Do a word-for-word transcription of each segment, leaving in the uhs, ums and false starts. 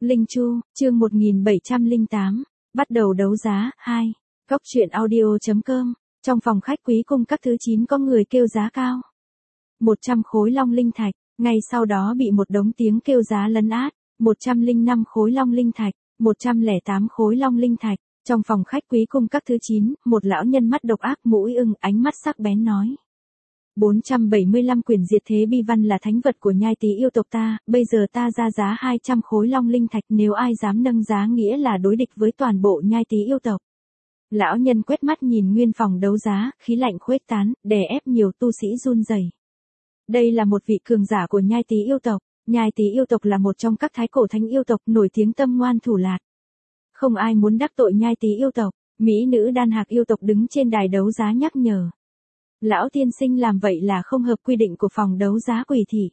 Linh Chu, chương một nghìn bảy trăm lẻ tám, bắt đầu đấu giá, hai. Góc truyện audio.com, trong phòng khách quý cung các thứ chín có người kêu giá cao. một trăm khối long linh thạch, ngay sau đó bị một đống tiếng kêu giá lấn át, một trăm lẻ năm khối long linh thạch, một trăm lẻ tám khối long linh thạch. Trong phòng khách quý cung các thứ chín, một lão nhân mắt độc ác mũi ưng ánh mắt sắc bén nói. bốn trăm bảy mươi lăm quyển diệt thế bi văn là thánh vật của nhai tí yêu tộc ta, bây giờ ta ra giá hai trăm khối long linh thạch, nếu ai dám nâng giá nghĩa là đối địch với toàn bộ nhai tí yêu tộc. Lão nhân quét mắt nhìn nguyên phòng đấu giá, khí lạnh khuếch tán, đè ép nhiều tu sĩ run rẩy. Đây là một vị cường giả của nhai tí yêu tộc, nhai tí yêu tộc là một trong các thái cổ thánh yêu tộc nổi tiếng tâm ngoan thủ lạt. Không ai muốn đắc tội nhai tí yêu tộc, mỹ nữ đan hạc yêu tộc đứng trên đài đấu giá nhắc nhở. Lão tiên sinh làm vậy là không hợp quy định của phòng đấu giá Quỷ Thị.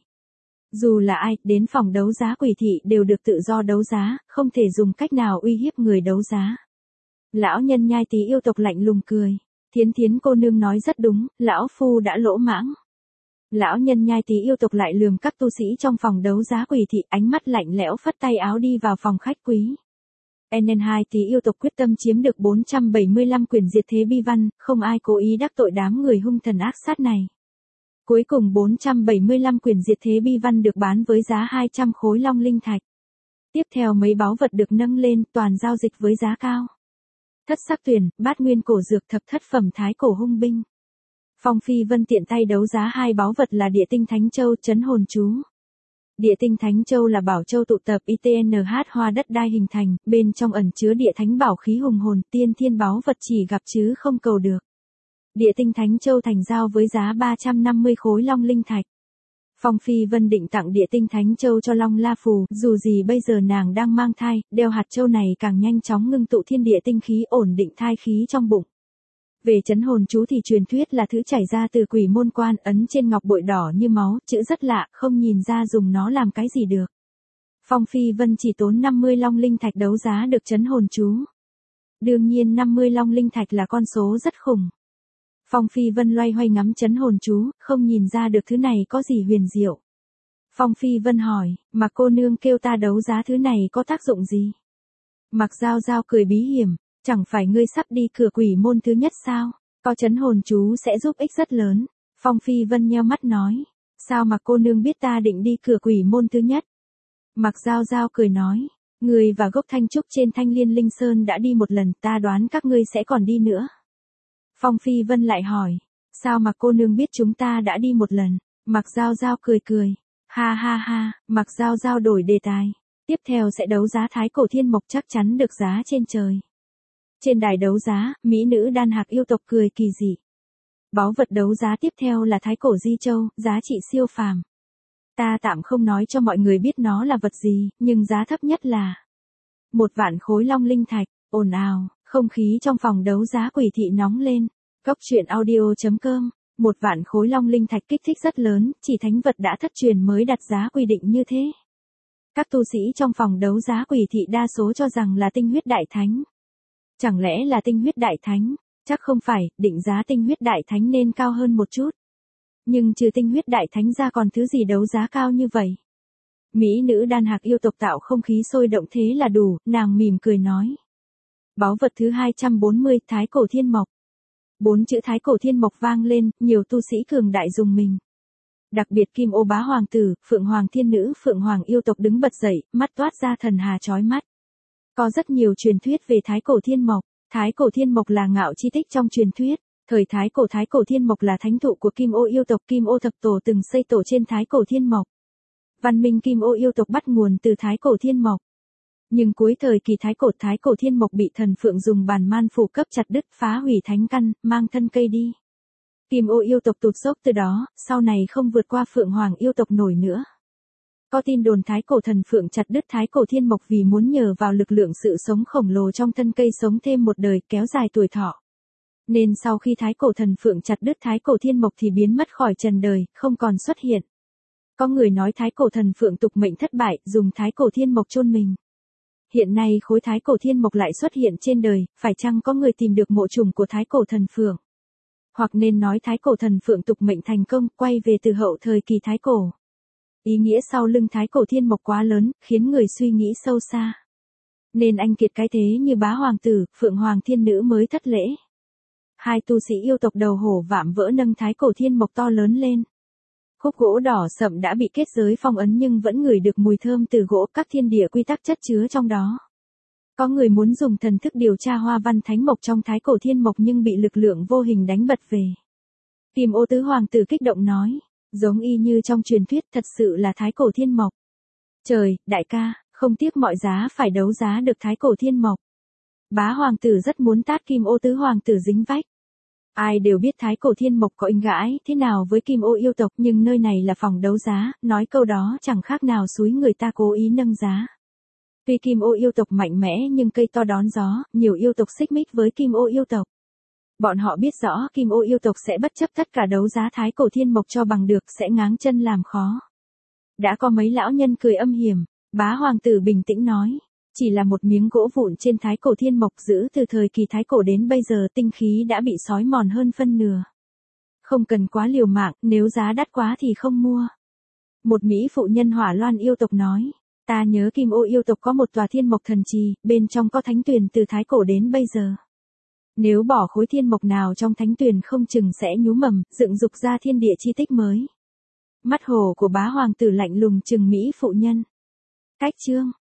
Dù là ai, đến phòng đấu giá Quỷ Thị đều được tự do đấu giá, không thể dùng cách nào uy hiếp người đấu giá. Lão nhân nhai tí yêu tộc lạnh lùng cười. Thiến Thiến cô nương nói rất đúng, lão phu đã lỗ mãng. Lão nhân nhai tí yêu tộc lại lườm các tu sĩ trong phòng đấu giá Quỷ Thị, ánh mắt lạnh lẽo phất tay áo đi vào phòng khách quý. en en hai tí yêu tộc quyết tâm chiếm được bốn trăm bảy mươi lăm quyển diệt thế bi văn, không ai cố ý đắc tội đám người hung thần ác sát này. Cuối cùng bốn trăm bảy mươi lăm quyển diệt thế bi văn được bán với giá hai trăm khối long linh thạch. Tiếp theo mấy báu vật được nâng lên, toàn giao dịch với giá cao. Thất sắc tuyển, bát nguyên cổ dược, thập thất phẩm thái cổ hung binh. Phong Phi Vân tiện tay đấu giá hai báu vật là địa tinh thánh châu, trấn hồn chú. Địa tinh thánh châu là bảo châu tụ tập i tê en hát hoa đất đai hình thành, bên trong ẩn chứa địa thánh bảo khí hùng hồn, tiên thiên báu vật chỉ gặp chứ không cầu được. Địa tinh thánh châu thành giao với giá ba trăm năm mươi khối long linh thạch. Phong Phi Vân định tặng địa tinh thánh châu cho Long La Phù, dù gì bây giờ nàng đang mang thai, đeo hạt châu này càng nhanh chóng ngưng tụ thiên địa tinh khí, ổn định thai khí trong bụng. Về trấn hồn chú thì truyền thuyết là thứ chảy ra từ quỷ môn quan, ấn trên ngọc bội đỏ như máu, chữ rất lạ, không nhìn ra dùng nó làm cái gì được. Phong Phi Vân chỉ tốn năm mươi long linh thạch đấu giá được trấn hồn chú. Đương nhiên năm mươi long linh thạch là con số rất khủng. Phong Phi Vân loay hoay ngắm trấn hồn chú, không nhìn ra được thứ này có gì huyền diệu. Phong Phi Vân hỏi, mà cô nương kêu ta đấu giá thứ này có tác dụng gì? Mặc Giao Giao cười bí hiểm. Chẳng phải ngươi sắp đi cửa quỷ môn thứ nhất sao? Có trấn hồn chú sẽ giúp ích rất lớn. Phong Phi Vân nheo mắt nói. Sao mà cô nương biết ta định đi cửa quỷ môn thứ nhất? Mặc Giao Giao cười nói. Ngươi và gốc thanh trúc trên Thanh Liên Linh Sơn đã đi một lần, ta đoán các ngươi sẽ còn đi nữa. Phong Phi Vân lại hỏi. Sao mà cô nương biết chúng ta đã đi một lần? Mặc Giao Giao cười cười. Ha ha ha, Mặc Giao Giao đổi đề tài. Tiếp theo sẽ đấu giá thái cổ thiên mộc, chắc chắn được giá trên trời. Trên đài đấu giá, mỹ nữ đan hạc yêu tộc cười kỳ dị. Báu vật đấu giá tiếp theo là thái cổ di châu, giá trị siêu phàm. Ta tạm không nói cho mọi người biết nó là vật gì, nhưng giá thấp nhất là một vạn khối long linh thạch. Ồn ào, không khí trong phòng đấu giá Quỷ Thị nóng lên. Góc truyện audio.com, một vạn khối long linh thạch kích thích rất lớn, chỉ thánh vật đã thất truyền mới đặt giá quy định như thế. Các tu sĩ trong phòng đấu giá Quỷ Thị đa số cho rằng là tinh huyết đại thánh. Chẳng lẽ là tinh huyết đại thánh? Chắc không phải, định giá tinh huyết đại thánh nên cao hơn một chút. Nhưng trừ tinh huyết đại thánh ra còn thứ gì đấu giá cao như vậy? Mỹ nữ đan hạc yêu tộc tạo không khí sôi động thế là đủ, nàng mỉm cười nói. Báu vật thứ hai trăm bốn mươi, thái cổ thiên mộc. Bốn chữ thái cổ thiên mộc vang lên, nhiều tu sĩ cường đại dùng mình. Đặc biệt Kim Ô Bá Hoàng tử, Phượng Hoàng thiên nữ, Phượng Hoàng yêu tộc đứng bật dậy, mắt toát ra thần hà chói mắt. Có rất nhiều truyền thuyết về thái cổ thiên mộc. Thái cổ thiên mộc là ngạo chi tích trong truyền thuyết. Thời thái cổ thái cổ thiên mộc là thánh thụ của Kim Ô yêu tộc. Kim Ô thập tổ từng xây tổ trên thái cổ thiên mộc. Văn minh Kim Ô yêu tộc bắt nguồn từ thái cổ thiên mộc. Nhưng cuối thời kỳ thái cổ, thái cổ thiên mộc bị thần Phượng dùng bàn man phủ cấp chặt đứt, phá hủy thánh căn, mang thân cây đi. Kim Ô yêu tộc tụt dốc từ đó, sau này không vượt qua Phượng Hoàng yêu tộc nổi nữa. Có tin đồn thái cổ thần Phượng chặt đứt thái cổ thiên mộc vì muốn nhờ vào lực lượng sự sống khổng lồ trong thân cây sống thêm một đời, kéo dài tuổi thọ. Nên sau khi thái cổ thần Phượng chặt đứt thái cổ thiên mộc thì biến mất khỏi trần đời, không còn xuất hiện. Có người nói thái cổ thần Phượng tục mệnh thất bại, dùng thái cổ thiên mộc chôn mình. Hiện nay khối thái cổ thiên mộc lại xuất hiện trên đời, phải chăng có người tìm được mộ trùng của thái cổ thần Phượng? Hoặc nên nói thái cổ thần Phượng tục mệnh thành công, quay về từ hậu thời kỳ thái cổ. Ý nghĩa sau lưng thái cổ thiên mộc quá lớn, khiến người suy nghĩ sâu xa. Nên anh kiệt cái thế như bá hoàng tử, phượng hoàng thiên nữ mới thất lễ. Hai tu sĩ yêu tộc đầu hổ vạm vỡ nâng thái cổ thiên mộc to lớn lên. Khúc gỗ đỏ sậm đã bị kết giới phong ấn nhưng vẫn ngửi được mùi thơm từ gỗ, các thiên địa quy tắc chất chứa trong đó. Có người muốn dùng thần thức điều tra hoa văn thánh mộc trong thái cổ thiên mộc nhưng bị lực lượng vô hình đánh bật về. Kim Ô tứ hoàng tử kích động nói, giống y như trong truyền thuyết, thật sự là thái cổ thiên mộc. Trời, đại ca, không tiếc mọi giá phải đấu giá được thái cổ thiên mộc. Bá hoàng tử rất muốn tát Kim Ô tứ hoàng tử dính vách. Ai đều biết thái cổ thiên mộc có inh gãi thế nào với Kim Ô yêu tộc, nhưng nơi này là phòng đấu giá, nói câu đó chẳng khác nào xúi người ta cố ý nâng giá. Tuy Kim Ô yêu tộc mạnh mẽ nhưng cây to đón gió, nhiều yêu tộc xích mích với Kim Ô yêu tộc. Bọn họ biết rõ Kim Ô yêu tộc sẽ bất chấp tất cả đấu giá thái cổ thiên mộc cho bằng được, sẽ ngáng chân làm khó. Đã có mấy lão nhân cười âm hiểm, bá hoàng tử bình tĩnh nói, chỉ là một miếng gỗ vụn trên thái cổ thiên mộc giữ từ thời kỳ thái cổ đến bây giờ, tinh khí đã bị xói mòn hơn phân nửa. Không cần quá liều mạng, nếu giá đắt quá thì không mua. Một mỹ phụ nhân Hỏa Loan yêu tộc nói, ta nhớ Kim Ô yêu tộc có một tòa thiên mộc thần trì, bên trong có thánh tuyền từ thái cổ đến bây giờ. Nếu bỏ khối thiên mộc nào trong thánh tuyền không chừng sẽ nhú mầm, dựng dục ra thiên địa chi tích mới. Mắt hồ của bá hoàng tử lạnh lùng trừng mỹ phụ nhân. Cách chương